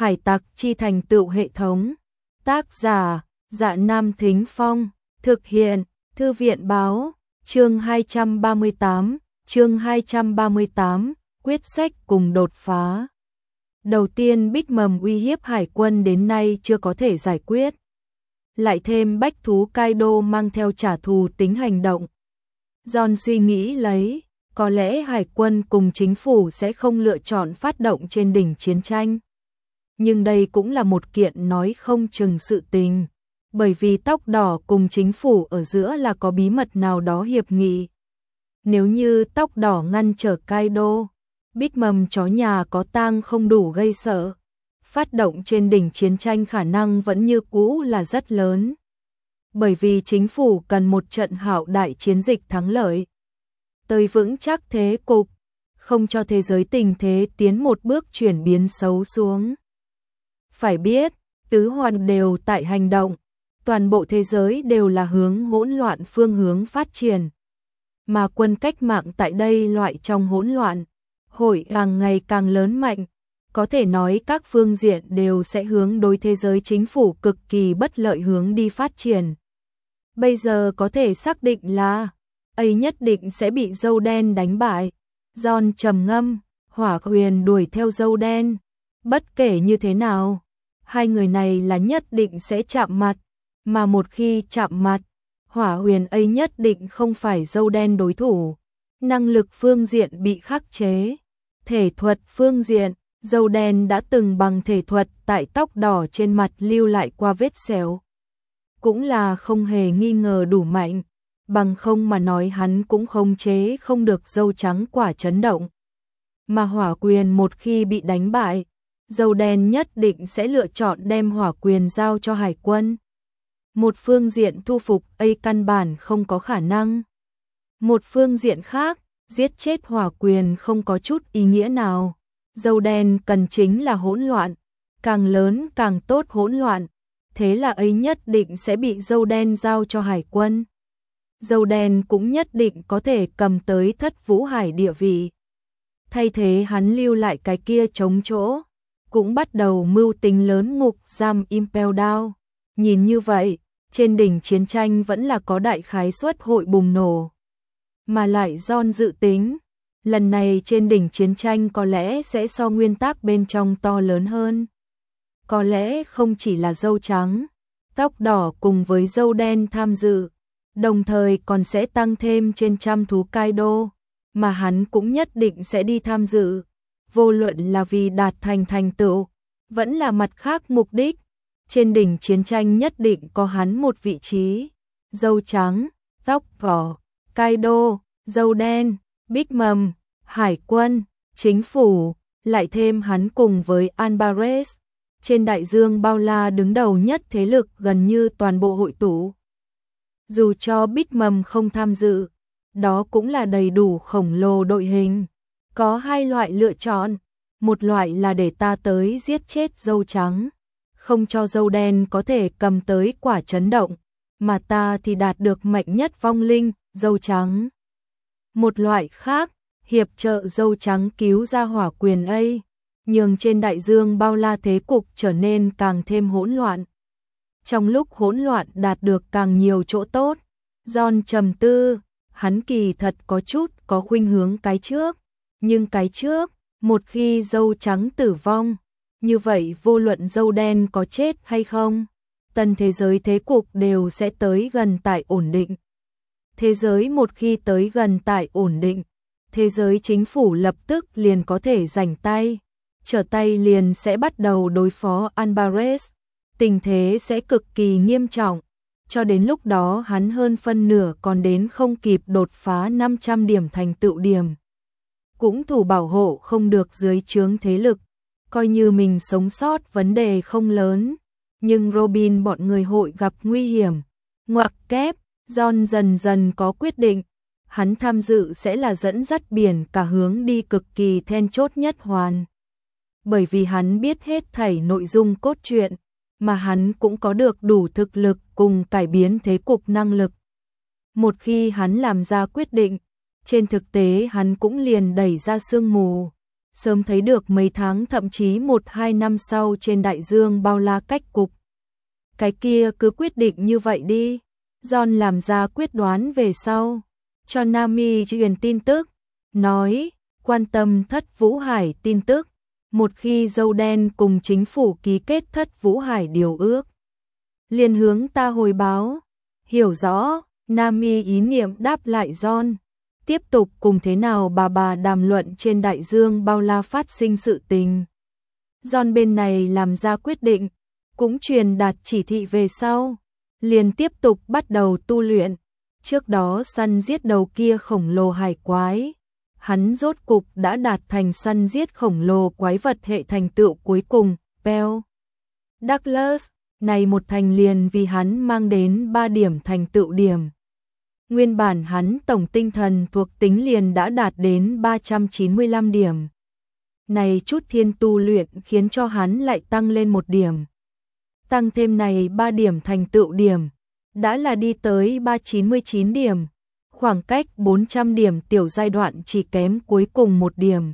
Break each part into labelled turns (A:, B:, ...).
A: Hải tặc chi thành tựu hệ thống. Tác giả: Dạ Nam Thính Phong. Thực hiện: Thư viện báo. Chương 238, quyết sách cùng đột phá. Đầu tiên Big Mom uy hiếp hải quân đến nay chưa có thể giải quyết. Lại thêm bách thú Kaido mang theo trả thù tính hành động. John suy nghĩ lấy, có lẽ hải quân cùng chính phủ sẽ không lựa chọn phát động trên đỉnh chiến tranh. Nhưng đây cũng là một kiện nói không chừng sự tình, bởi vì tóc đỏ cùng chính phủ ở giữa là có bí mật nào đó hiệp nghị. Nếu như tóc đỏ ngăn trở Kaido, Big Mom chó nhà có tang không đủ gây sợ. Phát động trên đỉnh chiến tranh khả năng vẫn như cũ là rất lớn. Bởi vì chính phủ cần một trận hạo đại chiến dịch thắng lợi. Tới vững chắc thế cục, không cho thế giới tình thế tiến một bước chuyển biến xấu xuống. Phải biết, tứ hoàn đều tại hành động, toàn bộ thế giới đều là hướng hỗn loạn phương hướng phát triển. Mà quân cách mạng tại đây loại trong hỗn loạn, hội càng ngày càng lớn mạnh, có thể nói các phương diện đều sẽ hướng đối thế giới chính phủ cực kỳ bất lợi hướng đi phát triển. Bây giờ có thể xác định là ấy nhất định sẽ bị dâu đen đánh bại. John trầm ngâm, Hỏa Huyền đuổi theo dâu đen. Bất kể như thế nào, hai người này là nhất định sẽ chạm mặt, mà một khi chạm mặt, Hỏa Huyền ấy nhất định không phải dâu đen đối thủ. Năng lực phương diện bị khắc chế, thể thuật phương diện, dâu đen đã từng bằng thể thuật tại tóc đỏ trên mặt lưu lại qua vết sẹo. Cũng là không hề nghi ngờ đủ mạnh, bằng không mà nói hắn cũng khống chế không được dâu trắng quả chấn động. Mà Hỏa Quyền một khi bị đánh bại, dâu đen nhất định sẽ lựa chọn đem Hỏa Quyền giao cho hải quân. Một phương diện thu phục ấy căn bản không có khả năng. Một phương diện khác, giết chết Hỏa Quyền không có chút ý nghĩa nào. Dâu đen cần chính là hỗn loạn, càng lớn càng tốt hỗn loạn, thế là ấy nhất định sẽ bị dâu đen giao cho hải quân. Dâu đen cũng nhất định có thể cầm tới Thất Vũ Hải địa vị. Thay thế hắn lưu lại cái kia trống chỗ, cũng bắt đầu mưu tính lớn ngục giam Impel Down. Nhìn như vậy, trên đỉnh chiến tranh vẫn là có đại khái suất hội bùng nổ. Mà lại John dự tính, lần này trên đỉnh chiến tranh có lẽ sẽ so nguyên tắc bên trong to lớn hơn. Có lẽ không chỉ là dâu trắng, tóc đỏ cùng với dâu đen tham dự, đồng thời còn sẽ tăng thêm trên trăm thú Kaido, mà hắn cũng nhất định sẽ đi tham dự. Vô luận là vì đạt thành thành tựu, vẫn là mặt khác mục đích, trên đỉnh chiến tranh nhất định có hắn một vị trí. Dâu trắng, tóc đỏ, Kaido, dâu đen, Big Mom, hải quân, chính phủ, lại thêm hắn cùng với Alvarez. Trên đại dương bao la đứng đầu nhất thế lực gần như toàn bộ hội tụ. Dù cho Big Mom không tham dự, đó cũng là đầy đủ khổng lồ đội hình. Có hai loại lựa chọn, một loại là để ta tới giết chết dâu trắng, không cho dâu đen có thể cầm tới quả chấn động, mà ta thì đạt được mạnh nhất vong linh, dâu trắng. Một loại khác, hiệp trợ dâu trắng cứu ra Hỏa Quyền ấy, nhường trên đại dương bao la thế cục trở nên càng thêm hỗn loạn. Trong lúc hỗn loạn đạt được càng nhiều chỗ tốt, John trầm tư, hắn kỳ thật có chút có khuynh hướng cái trước, nhưng cái trước, một khi dâu trắng tử vong, như vậy vô luận dâu đen có chết hay không, tân thế giới thế cục đều sẽ tới gần tại ổn định. Thế giới một khi tới gần tại ổn định, thế giới chính phủ lập tức liền có thể rảnh tay, trở tay liền sẽ bắt đầu đối phó Alvarez. Tình thế sẽ cực kỳ nghiêm trọng, cho đến lúc đó hắn hơn phân nửa còn đến không kịp đột phá 500 điểm thành tựu điểm. Cũng thủ bảo hộ không được dưới trướng thế lực, coi như mình sống sót vấn đề không lớn, nhưng Robin bọn người hội gặp nguy hiểm. Ngoặc kép, John dần dần có quyết định, hắn tham dự sẽ là dẫn dắt biển cả hướng đi cực kỳ then chốt nhất hoàn. Bởi vì hắn biết hết thảy nội dung cốt truyện, mà hắn cũng có được đủ thực lực cùng cải biến thế cục năng lực. Một khi hắn làm ra quyết định, trên thực tế hắn cũng liền đẩy ra sương mù. sớm thấy được mấy tháng thậm chí 1-2 năm sau trên đại dương bao la cách cục. Cái kia cứ quyết định như vậy đi. John làm ra quyết đoán về sau, cho Nami truyền tin tức, nói, quan tâm Thất Vũ Hải tin tức, một khi dâu đen cùng chính phủ ký kết Thất Vũ Hải điều ước, liền hướng ta hồi báo. Hiểu rõ, Nami ý niệm đáp lại John, tiếp tục cùng thế nào bà đàm luận trên đại dương bao la phát sinh sự tình. John bên này làm ra quyết định, cũng truyền đạt chỉ thị về sau, liền tiếp tục bắt đầu tu luyện. Trước đó săn giết đầu kia khổng lồ hải quái, hắn rốt cục đã đạt thành săn giết khổng lồ quái vật hệ thành tựu cuối cùng, Bell Douglas, này một thành liền vì hắn mang đến 3 điểm thành tựu điểm. Nguyên bản hắn tổng tinh thần thuộc tính liền đã đạt đến 395 điểm. Này chút thiên tu luyện khiến cho hắn lại tăng lên 1 điểm. Tăng thêm này 3 điểm thành tựu điểm, đã là đi tới 399 điểm, khoảng cách 400 điểm tiểu giai đoạn chỉ kém cuối cùng 1 điểm.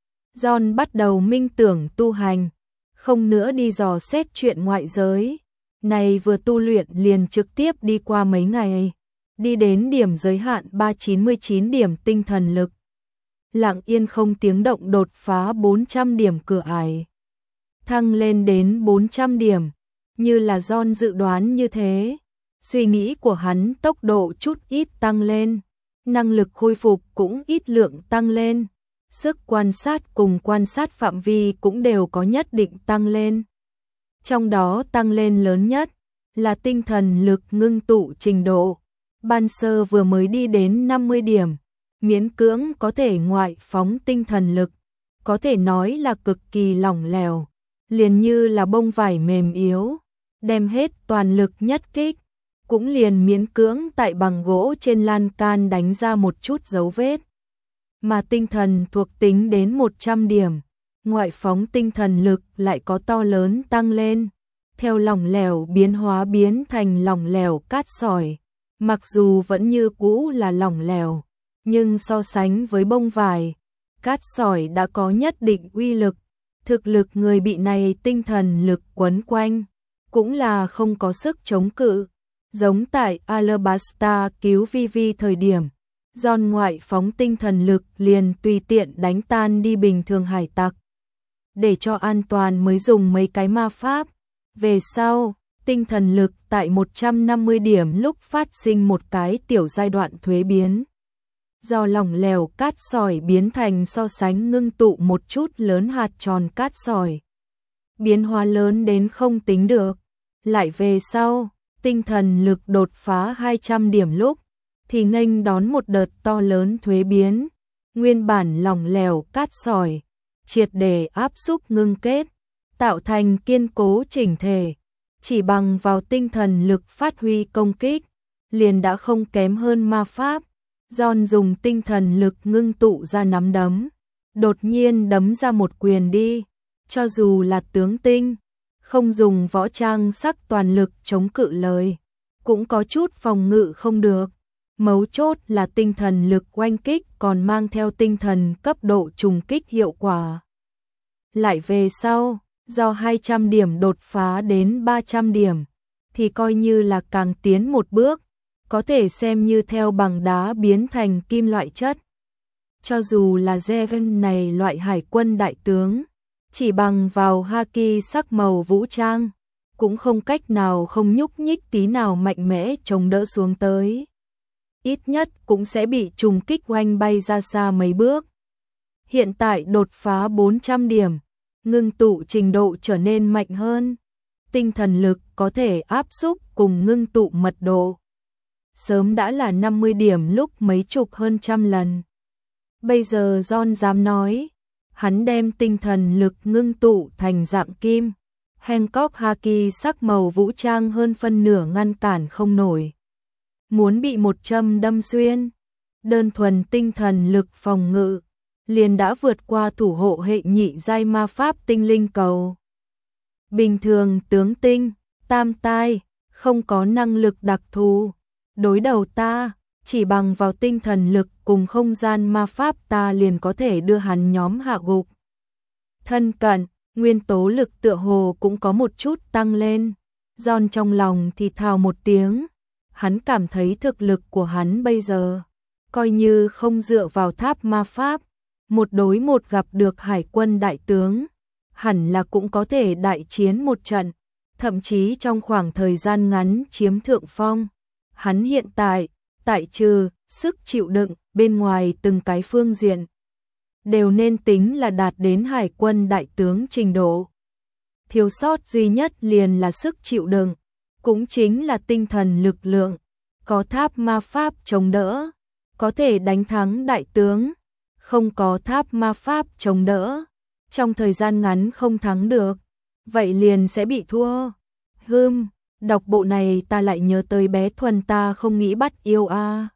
A: John bắt đầu minh tưởng tu hành, không nữa đi dò xét chuyện ngoại giới. Này vừa tu luyện liền trực tiếp đi qua mấy ngày, đi đến điểm giới hạn 399 điểm tinh thần lực. Lặng yên không tiếng động đột phá 400 điểm cửa ải, thăng lên đến 400 điểm, như là John dự đoán như thế. Suy nghĩ của hắn tốc độ chút ít tăng lên, năng lực khôi phục cũng ít lượng tăng lên, sức quan sát cùng quan sát phạm vi cũng đều có nhất định tăng lên. Trong đó tăng lên lớn nhất là tinh thần lực ngưng tụ trình độ. Ban sơ vừa mới đi đến 50 điểm, miễn cưỡng có thể ngoại phóng tinh thần lực, có thể nói là cực kỳ lỏng lẻo, liền như là bông vải mềm yếu, đem hết toàn lực nhất kích, cũng liền miễn cưỡng tại bằng gỗ trên lan can đánh ra một chút dấu vết. Mà tinh thần thuộc tính đến 100 điểm, ngoại phóng tinh thần lực lại có to lớn tăng lên, theo lỏng lẻo biến hóa biến thành lỏng lẻo cát sỏi. Mặc dù vẫn như cũ là lỏng lẻo, nhưng so sánh với bông vải, cát sỏi đã có nhất định uy lực. Thực lực người bị này tinh thần lực quấn quanh, cũng là không có sức chống cự. Giống tại Alabasta cứu Vivi thời điểm, John ngoại phóng tinh thần lực liền tùy tiện đánh tan đi bình thường hải tặc. Để cho an toàn mới dùng mấy cái ma pháp. Về sau, tinh thần lực tại 150 điểm lúc phát sinh một cái tiểu giai đoạn thuế biến. Do lỏng lẻo cát sỏi biến thành so sánh ngưng tụ một chút lớn hạt tròn cát sỏi. Biến hóa lớn đến không tính được. Lại về sau, tinh thần lực đột phá 200 điểm lúc, thì nghênh đón một đợt to lớn thuế biến. Nguyên bản lỏng lẻo cát sỏi, triệt để áp xúc ngưng kết, tạo thành kiên cố chỉnh thể. Chỉ bằng vào tinh thần lực phát huy công kích, liền đã không kém hơn ma pháp. John dùng tinh thần lực ngưng tụ ra nắm đấm, đột nhiên đấm ra một quyền đi. Cho dù là tướng tinh, không dùng võ trang sắc toàn lực chống cự lời, cũng có chút phòng ngự không được. Mấu chốt là tinh thần lực oanh kích còn mang theo tinh thần cấp độ trùng kích hiệu quả. Lại về sau, do 200 điểm đột phá đến 300 điểm, thì coi như là càng tiến một bước, có thể xem như theo bằng đá biến thành kim loại chất. Cho dù là Jeven này loại hải quân đại tướng, chỉ bằng vào haki sắc màu vũ trang, cũng không cách nào không nhúc nhích tí nào mạnh mẽ chống đỡ xuống tới. Ít nhất cũng sẽ bị trùng kích oanh bay ra xa mấy bước. Hiện tại đột phá 400 điểm, ngưng tụ trình độ trở nên mạnh hơn. Tinh thần lực có thể áp xúc cùng ngưng tụ mật độ. Sớm đã là 50 điểm lúc mấy chục hơn trăm lần. Bây giờ John dám nói, hắn đem tinh thần lực ngưng tụ thành dạng kim. Hancock haki sắc màu vũ trang hơn phân nửa ngăn cản không nổi. Muốn bị một châm đâm xuyên, đơn thuần tinh thần lực phòng ngự, liền đã vượt qua thủ hộ hệ nhị giai ma pháp tinh linh cầu. Bình thường tướng tinh, tam tai, không có năng lực đặc thù. Đối đầu ta, chỉ bằng vào tinh thần lực cùng không gian ma pháp ta liền có thể đưa hắn nhóm hạ gục. thân cận, nguyên tố lực tựa hồ cũng có một chút tăng lên. Giòn trong lòng thì thào một tiếng, hắn cảm thấy thực lực của hắn bây giờ, coi như không dựa vào tháp ma pháp, một đối một gặp được hải quân đại tướng, hẳn là cũng có thể đại chiến một trận, thậm chí trong khoảng thời gian ngắn chiếm thượng phong. Hắn hiện tại, tại trừ sức chịu đựng bên ngoài từng cái phương diện, đều nên tính là đạt đến hải quân đại tướng trình độ. Thiếu sót duy nhất liền là sức chịu đựng, cũng chính là tinh thần lực lượng, có tháp ma pháp chống đỡ, có thể đánh thắng đại tướng, không có tháp ma pháp chống đỡ, trong thời gian ngắn không thắng được, vậy liền sẽ bị thua. Đọc bộ này ta lại nhớ tới bé Thuần ta không nghĩ bắt yêu a.